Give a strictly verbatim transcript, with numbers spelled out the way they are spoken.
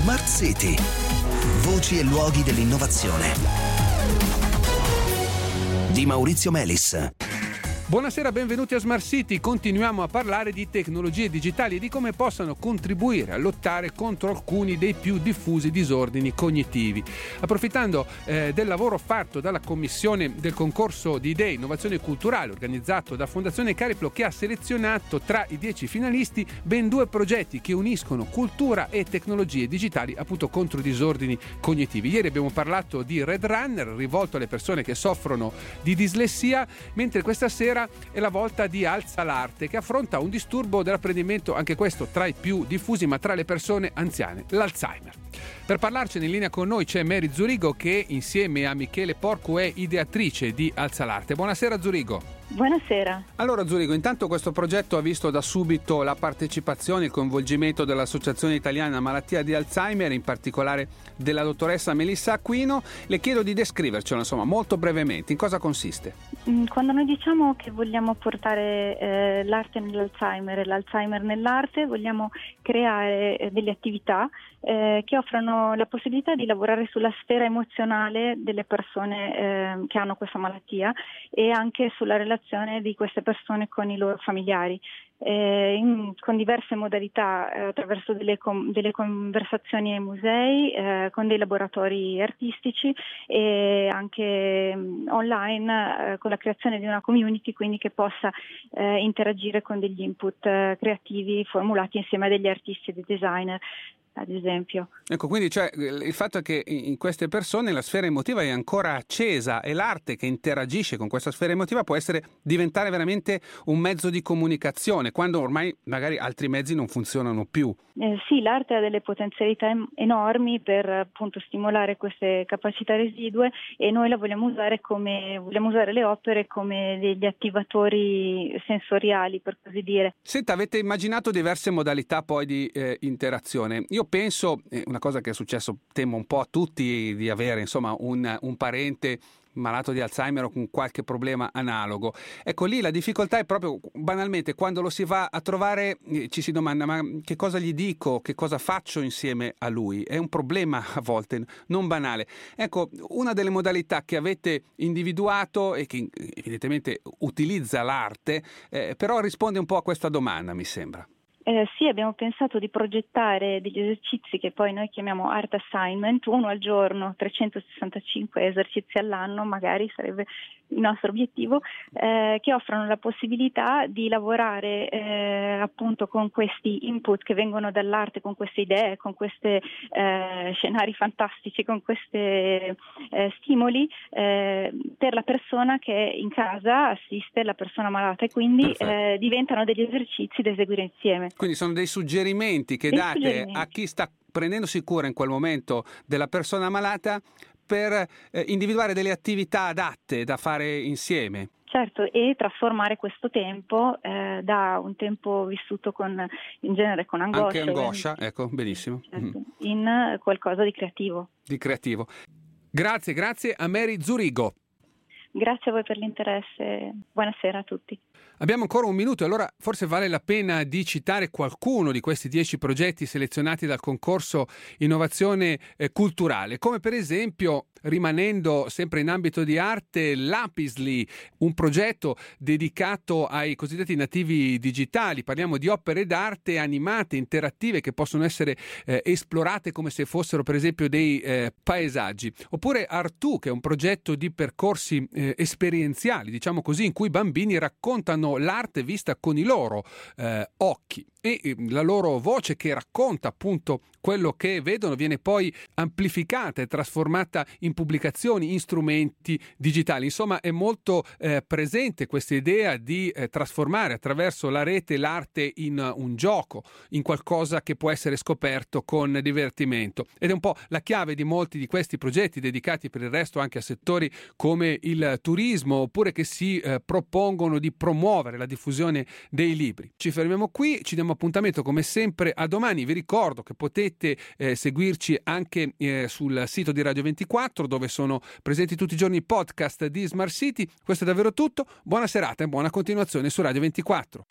Smart City. Voci e luoghi dell'innovazione. Di Maurizio Melis. Buonasera, benvenuti a Smart City. Continuiamo a parlare di tecnologie digitali e di come possano contribuire a lottare contro alcuni dei più diffusi disordini cognitivi. Approfittando eh, del lavoro fatto dalla commissione del concorso di idee e innovazione culturale organizzato da Fondazione Cariplo, che ha selezionato tra i dieci finalisti ben due progetti che uniscono cultura e tecnologie digitali appunto contro i disordini cognitivi. Ieri abbiamo parlato di Red Runner, rivolto alle persone che soffrono di dislessia, mentre questa sera è la volta di Alza l'Arte, che affronta un disturbo dell'apprendimento, anche questo tra i più diffusi, ma tra le persone anziane, l'Alzheimer. Per parlarcene in linea con noi c'è Mary Zurigo, che insieme a Michele Porcu è ideatrice di Alza l'Arte. Buonasera Zurigo. Buonasera. Allora Zurigo, intanto questo progetto ha visto da subito la partecipazione e il coinvolgimento dell'Associazione Italiana Malattia di Alzheimer, in particolare della dottoressa Melissa Aquino. Le chiedo di descrivercelo, insomma, molto brevemente. In cosa consiste? Quando noi diciamo che vogliamo portare eh, l'arte nell'Alzheimer e l'Alzheimer nell'arte, vogliamo creare eh, delle attività eh, che offrono la possibilità di lavorare sulla sfera emozionale delle persone eh, che hanno questa malattia e anche sulla relazione di queste persone con i loro familiari, eh, in, con diverse modalità, eh, attraverso delle, com, delle conversazioni ai musei, eh, con dei laboratori artistici e anche mh, online, eh, con la creazione di una community, quindi che possa eh, interagire con degli input eh, creativi formulati insieme a degli artisti e dei designer, ad esempio. Ecco, quindi cioè, il fatto è che in queste persone la sfera emotiva è ancora accesa e l'arte che interagisce con questa sfera emotiva può essere diventare veramente un mezzo di comunicazione, quando ormai magari altri mezzi non funzionano più. Eh, sì, l'arte ha delle potenzialità em- enormi per appunto stimolare queste capacità residue e noi la vogliamo usare come vogliamo usare le opere come degli attivatori sensoriali, per così dire. Senta, avete immaginato diverse modalità poi di eh, interazione. Io penso, eh, una cosa che è successo, temo un po' a tutti, di avere insomma un, un parente malato di Alzheimer o con qualche problema analogo. Ecco, lì la difficoltà è proprio banalmente quando lo si va a trovare, eh, ci si domanda: ma che cosa gli dico, che cosa faccio insieme a lui? È un problema a volte non banale. Ecco, una delle modalità che avete individuato e che evidentemente utilizza l'arte, eh, però risponde un po' a questa domanda, mi sembra. Eh, sì, abbiamo pensato di progettare degli esercizi che poi noi chiamiamo art assignment, uno al giorno, trecentosessantacinque esercizi all'anno, magari sarebbe il nostro obiettivo, eh, che offrono la possibilità di lavorare eh, appunto con questi input che vengono dall'arte, con queste idee, con questi eh, scenari fantastici, con questi eh, stimoli eh, per la persona che in casa assiste la persona malata, e quindi eh, diventano degli esercizi da eseguire insieme. Quindi sono dei suggerimenti che dei date suggerimenti. a chi sta prendendosi cura in quel momento della persona malata per eh, individuare delle attività adatte da fare insieme. Certo, e trasformare questo tempo eh, da un tempo vissuto con, in genere con angoscia, Anche angoscia, ecco, benissimo. certo, Mm. in qualcosa di creativo. Di creativo. Grazie, grazie a Mary Zurigo. Grazie a voi per l'interesse, buonasera a tutti. Abbiamo ancora un minuto, allora forse vale la pena di citare qualcuno di questi dieci progetti selezionati dal concorso Innovazione eh, Culturale, come per esempio, rimanendo sempre in ambito di arte, Lapisly, un progetto dedicato ai cosiddetti nativi digitali. Parliamo di opere d'arte animate, interattive, che possono essere eh, esplorate come se fossero per esempio dei eh, paesaggi. Oppure Artù, che è un progetto di percorsi eh, esperienziali, diciamo così, in cui i bambini raccontano l'arte vista con i loro eh, occhi, e eh, la loro voce che racconta appunto quello che vedono viene poi amplificata e trasformata in pubblicazioni, in strumenti digitali. Insomma, è molto eh, presente questa idea di eh, trasformare attraverso la rete l'arte in un gioco, in qualcosa che può essere scoperto con divertimento, ed è un po' la chiave di molti di questi progetti dedicati per il resto anche a settori come il turismo, oppure che si eh, propongono di promuovere la diffusione dei libri. Ci fermiamo qui, ci diamo appuntamento come sempre a domani. Vi ricordo che potete eh, seguirci anche eh, sul sito di Radio ventiquattro, dove sono presenti tutti i giorni i podcast di Smart City. Questo è davvero tutto, buona serata e buona continuazione su Radio ventiquattro.